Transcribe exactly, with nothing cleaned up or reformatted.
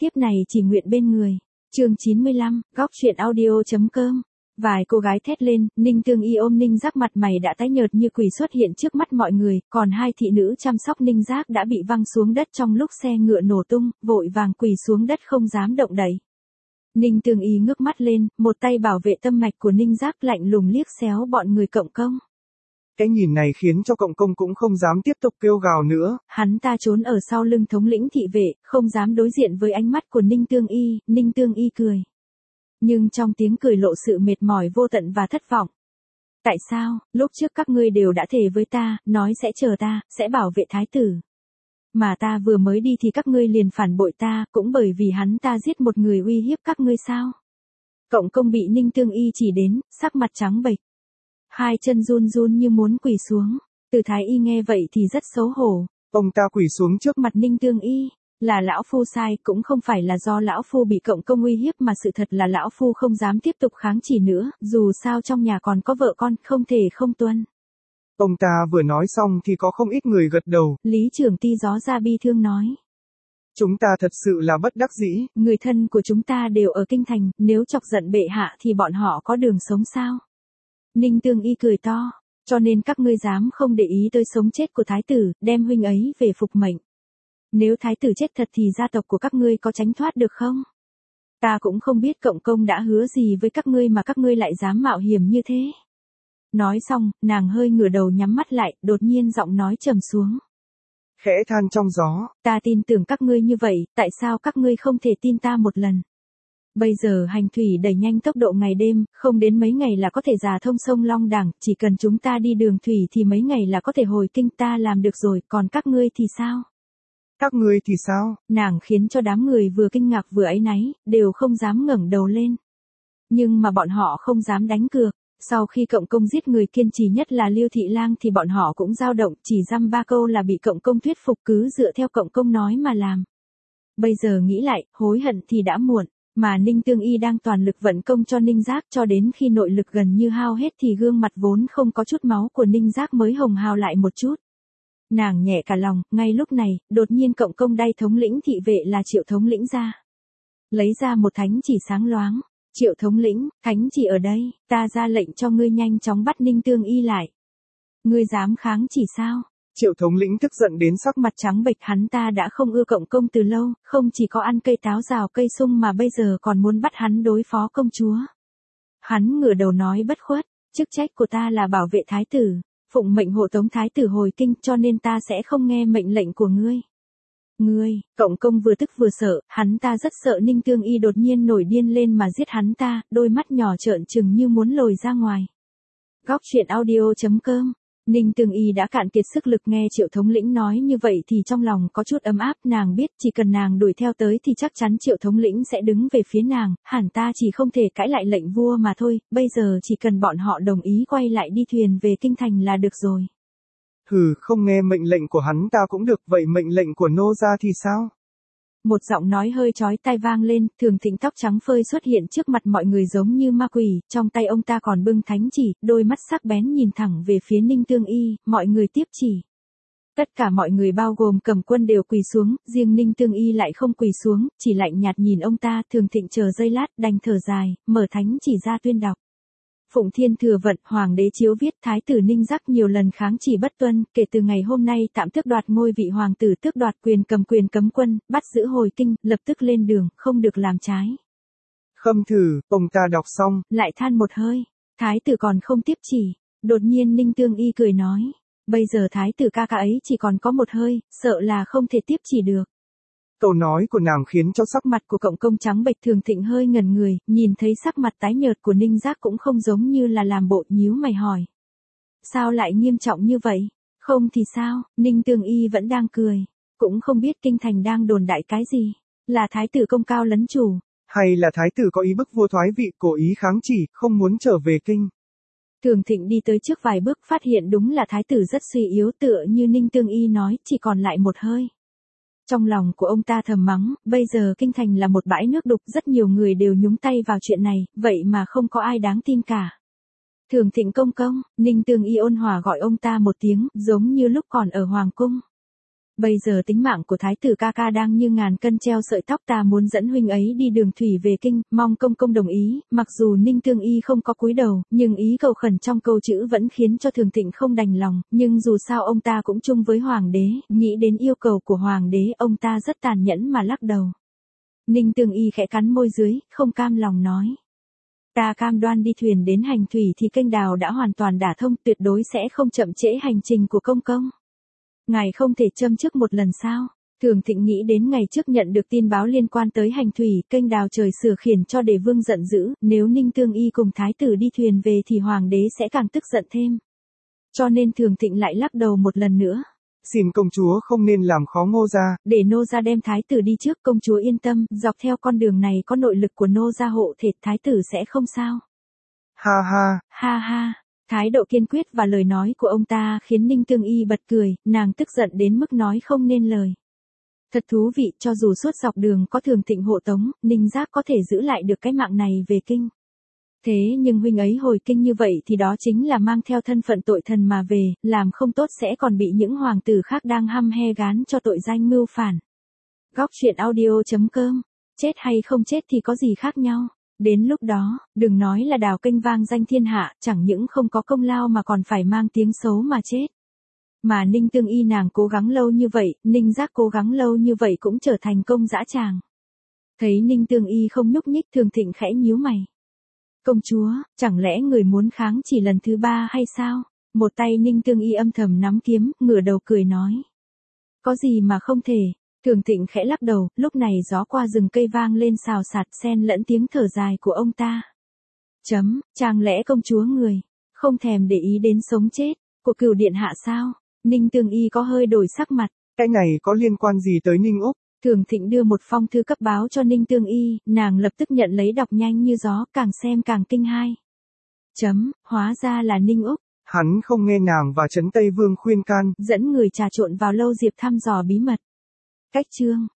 tiếp này chỉ nguyện bên người. Chương chín mươi lăm, góc truyện audio.com. Vài cô gái thét lên, Ninh Tương Y ôm Ninh Giác mặt mày đã tái nhợt như quỷ xuất hiện trước mắt mọi người, còn hai thị nữ chăm sóc Ninh Giác đã bị văng xuống đất trong lúc xe ngựa nổ tung, vội vàng quỳ xuống đất không dám động đậy. Ninh Tương Y ngước mắt lên, một tay bảo vệ tâm mạch của Ninh Giác lạnh lùng liếc xéo bọn người cộng công. Cái nhìn này khiến cho cộng công cũng không dám tiếp tục kêu gào nữa. Hắn ta trốn ở sau lưng thống lĩnh thị vệ, không dám đối diện với ánh mắt của Ninh Tương Y, Ninh Tương Y cười. Nhưng trong tiếng cười lộ sự mệt mỏi vô tận và thất vọng. Tại sao, lúc trước các ngươi đều đã thề với ta, nói sẽ chờ ta, sẽ bảo vệ thái tử. Mà ta vừa mới đi thì các ngươi liền phản bội ta, cũng bởi vì hắn ta giết một người uy hiếp các ngươi sao? Cộng công bị Ninh Tương Y chỉ đến, sắc mặt trắng bệch. Hai chân run run như muốn quỳ xuống. Từ Thái Y nghe vậy thì rất xấu hổ. Ông ta quỳ xuống trước mặt Ninh Tương Y. Là lão phu sai, cũng không phải là do lão phu bị cộng công uy hiếp mà sự thật là lão phu không dám tiếp tục kháng chỉ nữa, dù sao trong nhà còn có vợ con, không thể không tuân. Ông ta vừa nói xong thì có không ít người gật đầu. Lý Trưởng Ty gió ra bi thương nói. Chúng ta thật sự là bất đắc dĩ. Người thân của chúng ta đều ở kinh thành, nếu chọc giận bệ hạ thì bọn họ có đường sống sao? Ninh Tương Y cười to, cho nên các ngươi dám không để ý tới sống chết của thái tử, đem huynh ấy về phục mệnh. Nếu thái tử chết thật thì gia tộc của các ngươi có tránh thoát được không? Ta cũng không biết cộng công đã hứa gì với các ngươi mà các ngươi lại dám mạo hiểm như thế. Nói xong, nàng hơi ngửa đầu nhắm mắt lại, đột nhiên giọng nói trầm xuống. Khẽ than trong gió. Ta tin tưởng các ngươi như vậy, tại sao các ngươi không thể tin ta một lần? Bây giờ hành thủy đẩy nhanh tốc độ ngày đêm, không đến mấy ngày là có thể giả thông sông Long Đằng, chỉ cần chúng ta đi đường thủy thì mấy ngày là có thể hồi kinh, ta làm được rồi, còn các ngươi thì sao? Các ngươi thì sao? Nàng khiến cho đám người vừa kinh ngạc vừa áy náy, đều không dám ngẩng đầu lên. Nhưng mà bọn họ không dám đánh cược. Sau khi cộng công giết người kiên trì nhất là Liêu Thị Lang thì bọn họ cũng dao động, chỉ dăm ba câu là bị cộng công thuyết phục, cứ dựa theo cộng công nói mà làm. Bây giờ nghĩ lại, hối hận thì đã muộn, mà Ninh Tương Y đang toàn lực vận công cho Ninh Giác cho đến khi nội lực gần như hao hết thì gương mặt vốn không có chút máu của Ninh Giác mới hồng hào lại một chút. Nàng nhẹ cả lòng, ngay lúc này, đột nhiên cộng công đay thống lĩnh thị vệ là Triệu thống lĩnh ra. Lấy ra một thánh chỉ sáng loáng. Triệu thống lĩnh, thánh chỉ ở đây, ta ra lệnh cho ngươi nhanh chóng bắt Ninh Tương Y lại. Ngươi dám kháng chỉ sao? Triệu thống lĩnh tức giận đến sắc mặt trắng bệch, hắn ta đã không ưa cộng công từ lâu, không chỉ có ăn cây táo rào cây sung mà bây giờ còn muốn bắt hắn đối phó công chúa. Hắn ngửa đầu nói bất khuất, chức trách của ta là bảo vệ thái tử, phụng mệnh hộ tống thái tử hồi kinh, cho nên ta sẽ không nghe mệnh lệnh của ngươi. Ngươi, cộng công vừa tức vừa sợ, hắn ta rất sợ Ninh Tương Y đột nhiên nổi điên lên mà giết hắn ta, đôi mắt nhỏ trợn trừng như muốn lồi ra ngoài. Góc truyện audio.com. Ninh Tương Y đã cạn kiệt sức lực, nghe Triệu thống lĩnh nói như vậy thì trong lòng có chút ấm áp, nàng biết chỉ cần nàng đuổi theo tới thì chắc chắn Triệu thống lĩnh sẽ đứng về phía nàng, hẳn ta chỉ không thể cãi lại lệnh vua mà thôi, bây giờ chỉ cần bọn họ đồng ý quay lại đi thuyền về kinh thành là được rồi. Hừ, không nghe mệnh lệnh của hắn ta cũng được, vậy mệnh lệnh của nô gia thì sao? Một giọng nói hơi chói tai vang lên, Thường Thịnh tóc trắng phơi xuất hiện trước mặt mọi người giống như ma quỷ, trong tay ông ta còn bưng thánh chỉ, đôi mắt sắc bén nhìn thẳng về phía Ninh Tương Y, mọi người tiếp chỉ. Tất cả mọi người bao gồm cầm quân đều quỳ xuống, riêng Ninh Tương Y lại không quỳ xuống, chỉ lạnh nhạt nhìn ông ta. Thường Thịnh chờ giây lát, đành thở dài, mở thánh chỉ ra tuyên đọc. Phụng Thiên Thừa Vận, Hoàng đế chiếu viết, Thái tử Ninh Giác nhiều lần kháng chỉ bất tuân, kể từ ngày hôm nay tạm tước đoạt ngôi vị hoàng tử, tước đoạt quyền cầm quyền cấm quân, bắt giữ hồi kinh, lập tức lên đường, không được làm trái. Khâm thử, ông ta đọc xong, lại than một hơi, thái tử còn không tiếp chỉ. Đột nhiên Ninh Tương Y cười nói, bây giờ thái tử ca ca ấy chỉ còn có một hơi, sợ là không thể tiếp chỉ được. Câu nói của nàng khiến cho sắc mặt của cộng công trắng bệch. Thường Thịnh hơi ngẩn người, nhìn thấy sắc mặt tái nhợt của Ninh Giác cũng không giống như là làm bộ, nhíu mày hỏi. Sao lại nghiêm trọng như vậy? Không thì sao? Ninh Tương Y vẫn đang cười. Cũng không biết kinh thành đang đồn đại cái gì. Là thái tử công cao lấn chủ. Hay là thái tử có ý bức vua thoái vị, cố ý kháng chỉ, không muốn trở về kinh. Thường Thịnh đi tới trước vài bước, phát hiện đúng là thái tử rất suy yếu, tựa như Ninh Tương Y nói, chỉ còn lại một hơi. Trong lòng của ông ta thầm mắng, bây giờ kinh thành là một bãi nước đục, rất nhiều người đều nhúng tay vào chuyện này, vậy mà không có ai đáng tin cả. Thường Thịnh công công, Ninh Tương Y ôn hòa gọi ông ta một tiếng, giống như lúc còn ở Hoàng cung. Bây giờ tính mạng của thái tử ca ca đang như ngàn cân treo sợi tóc, ta muốn dẫn huynh ấy đi đường thủy về kinh, mong công công đồng ý. Mặc dù Ninh Tương Y không có cúi đầu, nhưng ý cầu khẩn trong câu chữ vẫn khiến cho Thường Thịnh không đành lòng, nhưng dù sao ông ta cũng chung với hoàng đế, nghĩ đến yêu cầu của hoàng đế, ông ta rất tàn nhẫn mà lắc đầu. Ninh Tương Y khẽ cắn môi dưới, không cam lòng nói. Ta cam đoan đi thuyền đến hành thủy thì kênh đào đã hoàn toàn đả thông, tuyệt đối sẽ không chậm trễ hành trình của công công. Ngài không thể châm trước một lần sao? Thường Thịnh nghĩ đến ngày trước nhận được tin báo liên quan tới hành thủy, kênh đào trời sửa khiển cho Đề Vương giận dữ, nếu Ninh Tương Y cùng thái tử đi thuyền về thì hoàng đế sẽ càng tức giận thêm. Cho nên Thường Thịnh lại lắc đầu một lần nữa. Xin công chúa không nên làm khó Ngô gia. Để nô gia đem thái tử đi trước, công chúa yên tâm, dọc theo con đường này có nội lực của nô gia hộ thể, thái tử sẽ không sao. Ha ha. Ha ha. Thái độ kiên quyết và lời nói của ông ta khiến Ninh Tương Y bật cười, nàng tức giận đến mức nói không nên lời. Thật thú vị, cho dù suốt dọc đường có Thường Thịnh hộ tống, Ninh Giác có thể giữ lại được cái mạng này về kinh. Thế nhưng huynh ấy hồi kinh như vậy thì đó chính là mang theo thân phận tội thần mà về, làm không tốt sẽ còn bị những hoàng tử khác đang hăm he gán cho tội danh mưu phản. Góc truyện audio chấm com, chết hay không chết thì có gì khác nhau. Đến lúc đó, đừng nói là đào kênh vang danh thiên hạ, chẳng những không có công lao mà còn phải mang tiếng xấu mà chết. Mà Ninh Tương Y nàng cố gắng lâu như vậy, Ninh Giác cố gắng lâu như vậy cũng trở thành công dã tràng. Thấy Ninh Tương Y không nhúc nhích, Thường Thịnh khẽ nhíu mày. Công chúa, chẳng lẽ người muốn kháng chỉ lần thứ ba hay sao? Một tay Ninh Tương Y âm thầm nắm kiếm, ngửa đầu cười nói. Có gì mà không thể. Thường Thịnh khẽ lắc đầu, lúc này gió qua rừng cây vang lên xào xạc xen lẫn tiếng thở dài của ông ta. Chấm, chẳng lẽ công chúa người, không thèm để ý đến sống chết, của Cửu điện hạ sao? Ninh Tương Y có hơi đổi sắc mặt. Cái này có liên quan gì tới Ninh Úc? Thường Thịnh đưa một phong thư cấp báo cho Ninh Tương Y, nàng lập tức nhận lấy đọc nhanh như gió, càng xem càng kinh hai. Chấm, hóa ra là Ninh Úc. Hắn không nghe nàng và Trấn Tây Vương khuyên can, dẫn người trà trộn vào lâu Diệp thăm dò bí mật. Cách chương